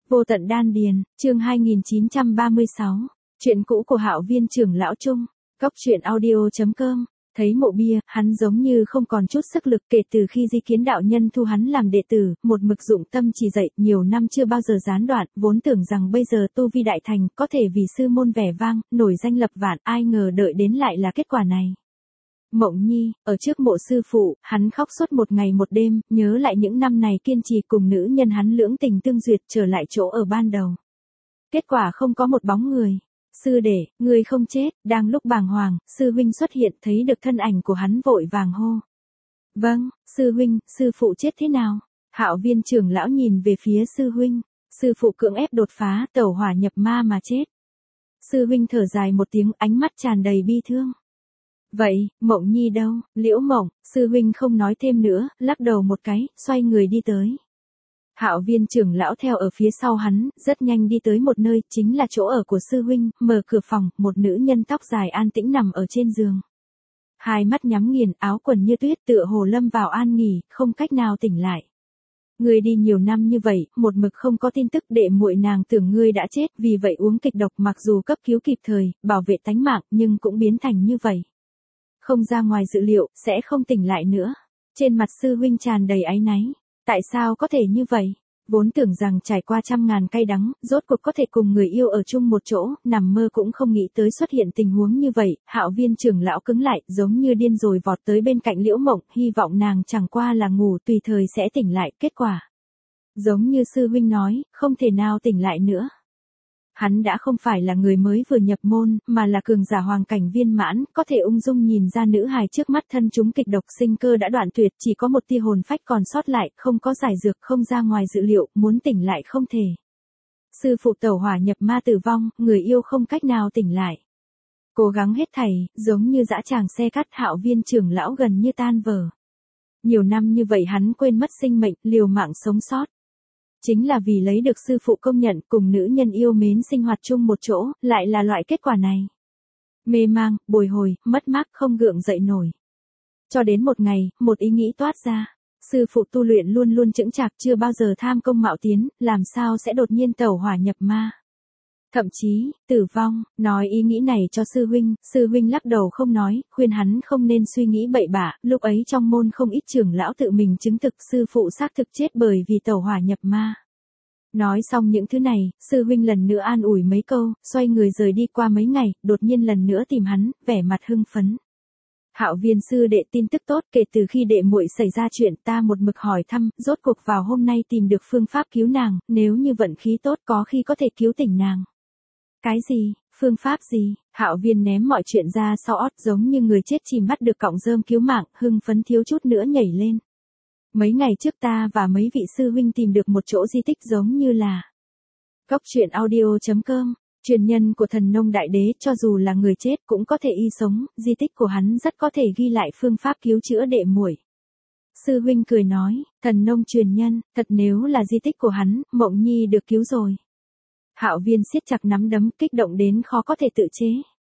Vô tận đan điền, chương 2936. Chuyện cũ của Hạo Viên trưởng lão Trung. Góc truyện audio.com. Thấy Mộ Bia, hắn giống như không còn chút sức lực kể từ khi Di Kiến đạo nhân thu hắn làm đệ tử, một mực dụng tâm chỉ dạy, nhiều năm chưa bao giờ gián đoạn, vốn tưởng rằng bây giờ tu vi đại thành, có thể vì sư môn vẻ vang, nổi danh lập vạn, ai ngờ đợi đến lại là kết quả này. Mộng Nhi, ở trước mộ sư phụ, hắn khóc suốt một ngày một đêm, nhớ lại những năm này kiên trì cùng nữ nhân hắn lưỡng tình tương duyệt trở lại chỗ ở ban đầu. Kết quả không có một bóng người. Sư đệ, ngươi không chết, đang lúc bàng hoàng, sư huynh xuất hiện thấy được thân ảnh của hắn vội vàng hô. Vâng, sư huynh, sư phụ chết thế nào? Hạo Viên trưởng lão nhìn về phía sư huynh, sư phụ cưỡng ép đột phá tẩu hỏa nhập ma mà chết. Sư huynh thở dài một tiếng, ánh mắt tràn đầy bi thương. Vậy, Mộng Nhi đâu? Liễu Mộng, sư huynh không nói thêm nữa, lắc đầu một cái, xoay người đi tới. Hạo Viên trưởng lão theo ở phía sau hắn, rất nhanh đi tới một nơi, chính là chỗ ở của sư huynh, mở cửa phòng, một nữ nhân tóc dài an tĩnh nằm ở trên giường. Hai mắt nhắm nghiền, áo quần như tuyết tựa hồ lâm vào an nghỉ, không cách nào tỉnh lại. Ngươi đi nhiều năm như vậy, một mực không có tin tức, đệ muội nàng tưởng ngươi đã chết, vì vậy uống kịch độc, mặc dù cấp cứu kịp thời, bảo vệ tánh mạng, nhưng cũng biến thành như vậy. Không ra ngoài dự liệu, sẽ không tỉnh lại nữa. Trên mặt sư huynh tràn đầy áy náy. Tại sao có thể như vậy? Vốn tưởng rằng trải qua trăm ngàn cay đắng, rốt cuộc có thể cùng người yêu ở chung một chỗ, nằm mơ cũng không nghĩ tới xuất hiện tình huống như vậy. Hạo Viên trưởng lão cứng lại, giống như điên rồi vọt tới bên cạnh Liễu Mộng, hy vọng nàng chẳng qua là ngủ tùy thời sẽ tỉnh lại. Kết quả, giống như sư huynh nói, không thể nào tỉnh lại nữa. Hắn đã không phải là người mới vừa nhập môn, mà là cường giả hoàng cảnh viên mãn, có thể ung dung nhìn ra nữ hài trước mắt thân chúng kịch độc, sinh cơ đã đoạn tuyệt, chỉ có một tia hồn phách còn sót lại, không có giải dược, không ra ngoài dự liệu, muốn tỉnh lại không thể. Sư phụ tẩu hỏa nhập ma tử vong, người yêu không cách nào tỉnh lại. Cố gắng hết thảy, giống như dã tràng xe cắt. Hạo Viên trưởng lão gần như tan vỡ. Nhiều năm như vậy hắn quên mất sinh mệnh, liều mạng sống sót. Chính là vì lấy được sư phụ công nhận, cùng nữ nhân yêu mến sinh hoạt chung một chỗ, lại là loại kết quả này. Mê mang, bồi hồi, mất mát, không gượng dậy nổi. Cho đến một ngày, một ý nghĩ toát ra. Sư phụ tu luyện luôn luôn chững chạc, chưa bao giờ tham công mạo tiến, làm sao sẽ đột nhiên tẩu hỏa nhập ma. Thậm chí, tử vong, nói ý nghĩ này cho sư huynh lắc đầu không nói, khuyên hắn không nên suy nghĩ bậy bạ. Lúc ấy trong môn không ít trưởng lão tự mình chứng thực sư phụ xác thực chết bởi vì tẩu hỏa nhập ma. Nói xong những thứ này, sư huynh lần nữa an ủi mấy câu, xoay người rời đi. Qua mấy ngày, đột nhiên lần nữa tìm hắn, vẻ mặt hưng phấn. Hạo Viên sư đệ, tin tức tốt, kể từ khi đệ muội xảy ra chuyện, ta một mực hỏi thăm, rốt cuộc vào hôm nay tìm được phương pháp cứu nàng, nếu như vận khí tốt có khi có thể cứu tỉnh nàng. Cái gì? Phương pháp gì? Hạo Viên ném mọi chuyện ra sau ót, giống như người chết chìm bắt được cọng rơm cứu mạng, hưng phấn thiếu chút nữa nhảy lên. Mấy ngày trước ta và mấy vị sư huynh tìm được một chỗ di tích giống như là Góc truyện audio.com. Truyền nhân của Thần Nông Đại Đế, cho dù là người chết cũng có thể y sống, di tích của hắn rất có thể ghi lại phương pháp cứu chữa đệ muội. Sư huynh cười nói, Thần Nông truyền nhân, thật nếu là di tích của hắn, Mộng Nhi được cứu rồi. Hạo Viên siết chặt nắm đấm, kích động đến khó có thể tự chế.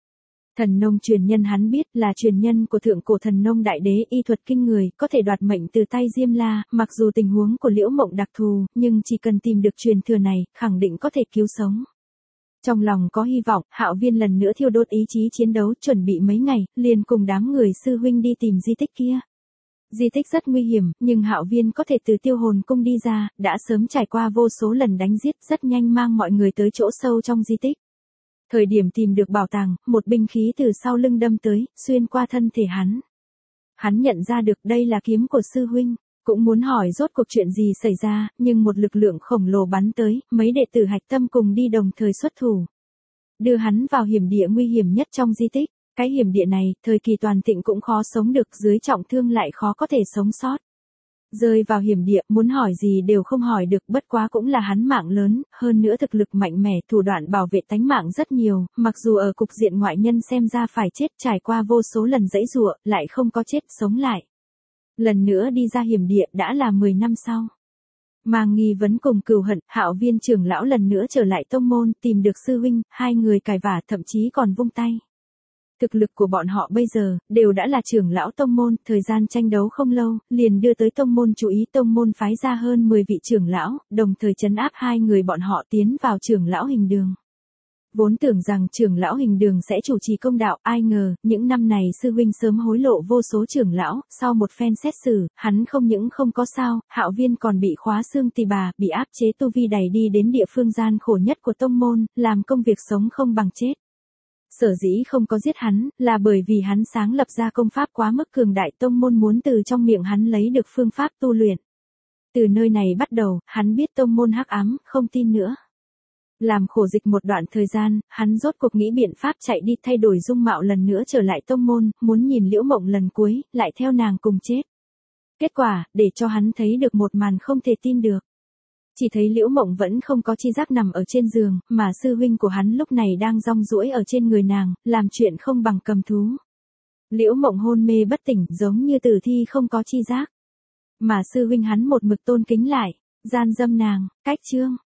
Thần Nông truyền nhân hắn biết là truyền nhân của thượng cổ Thần Nông Đại Đế, y thuật kinh người, có thể đoạt mệnh từ tay Diêm La, mặc dù tình huống của Liễu Mộng đặc thù, nhưng chỉ cần tìm được truyền thừa này, khẳng định có thể cứu sống. Trong lòng có hy vọng, Hạo Viên lần nữa thiêu đốt ý chí chiến đấu, chuẩn bị mấy ngày, liền cùng đám người sư huynh đi tìm di tích kia. Di tích rất nguy hiểm, nhưng Hạo Viên có thể từ Tiêu Hồn Cung đi ra, đã sớm trải qua vô số lần đánh giết, rất nhanh mang mọi người tới chỗ sâu trong di tích. Thời điểm tìm được bảo tàng, một binh khí từ sau lưng đâm tới, xuyên qua thân thể hắn. Hắn nhận ra được đây là kiếm của sư huynh, cũng muốn hỏi rốt cuộc chuyện gì xảy ra, nhưng một lực lượng khổng lồ bắn tới, mấy đệ tử hạch tâm cùng đi đồng thời xuất thủ. Đưa hắn vào hiểm địa nguy hiểm nhất trong di tích. Cái hiểm địa này, thời kỳ toàn thịnh cũng khó sống được, dưới trọng thương lại khó có thể sống sót. Rơi vào hiểm địa, muốn hỏi gì đều không hỏi được, bất quá cũng là hắn mạng lớn, hơn nữa thực lực mạnh mẽ, thủ đoạn bảo vệ tánh mạng rất nhiều, mặc dù ở cục diện ngoại nhân xem ra phải chết, trải qua vô số lần giãy giụa, lại không có chết, sống lại. Lần nữa đi ra hiểm địa đã là 10 năm sau. Mang nghi vấn cùng cừu hận, Hạo Viên trưởng lão lần nữa trở lại tông môn, tìm được sư huynh, hai người cãi vả, thậm chí còn vung tay. Thực lực của bọn họ bây giờ, đều đã là trưởng lão tông môn, thời gian tranh đấu không lâu, liền đưa tới tông môn chú ý, tông môn phái ra hơn 10 vị trưởng lão, đồng thời trấn áp hai người bọn họ tiến vào trưởng lão hình đường. Vốn tưởng rằng trưởng lão hình đường sẽ chủ trì công đạo, ai ngờ, những năm này sư huynh sớm hối lộ vô số trưởng lão, sau một phen xét xử, hắn không những không có sao, Hạo Viên còn bị khóa xương tỳ bà, bị áp chế tu vi đẩy đi đến địa phương gian khổ nhất của tông môn, làm công việc sống không bằng chết. Sở dĩ không có giết hắn, là bởi vì hắn sáng lập ra công pháp quá mức cường đại, tông môn muốn từ trong miệng hắn lấy được phương pháp tu luyện. Từ nơi này bắt đầu, hắn biết tông môn hắc ám, không tin nữa. Làm khổ dịch một đoạn thời gian, hắn rốt cuộc nghĩ biện pháp chạy đi thay đổi dung mạo lần nữa trở lại tông môn, muốn nhìn Liễu Mộng lần cuối, lại theo nàng cùng chết. Kết quả, để cho hắn thấy được một màn không thể tin được. Chỉ thấy Liễu Mộng vẫn không có chi giác nằm ở trên giường, mà sư huynh của hắn lúc này đang rong ruổi ở trên người nàng, làm chuyện không bằng cầm thú. Liễu Mộng hôn mê bất tỉnh, giống như tử thi không có chi giác. Mà sư huynh hắn một mực tôn kính lại, gian dâm nàng, cách chương.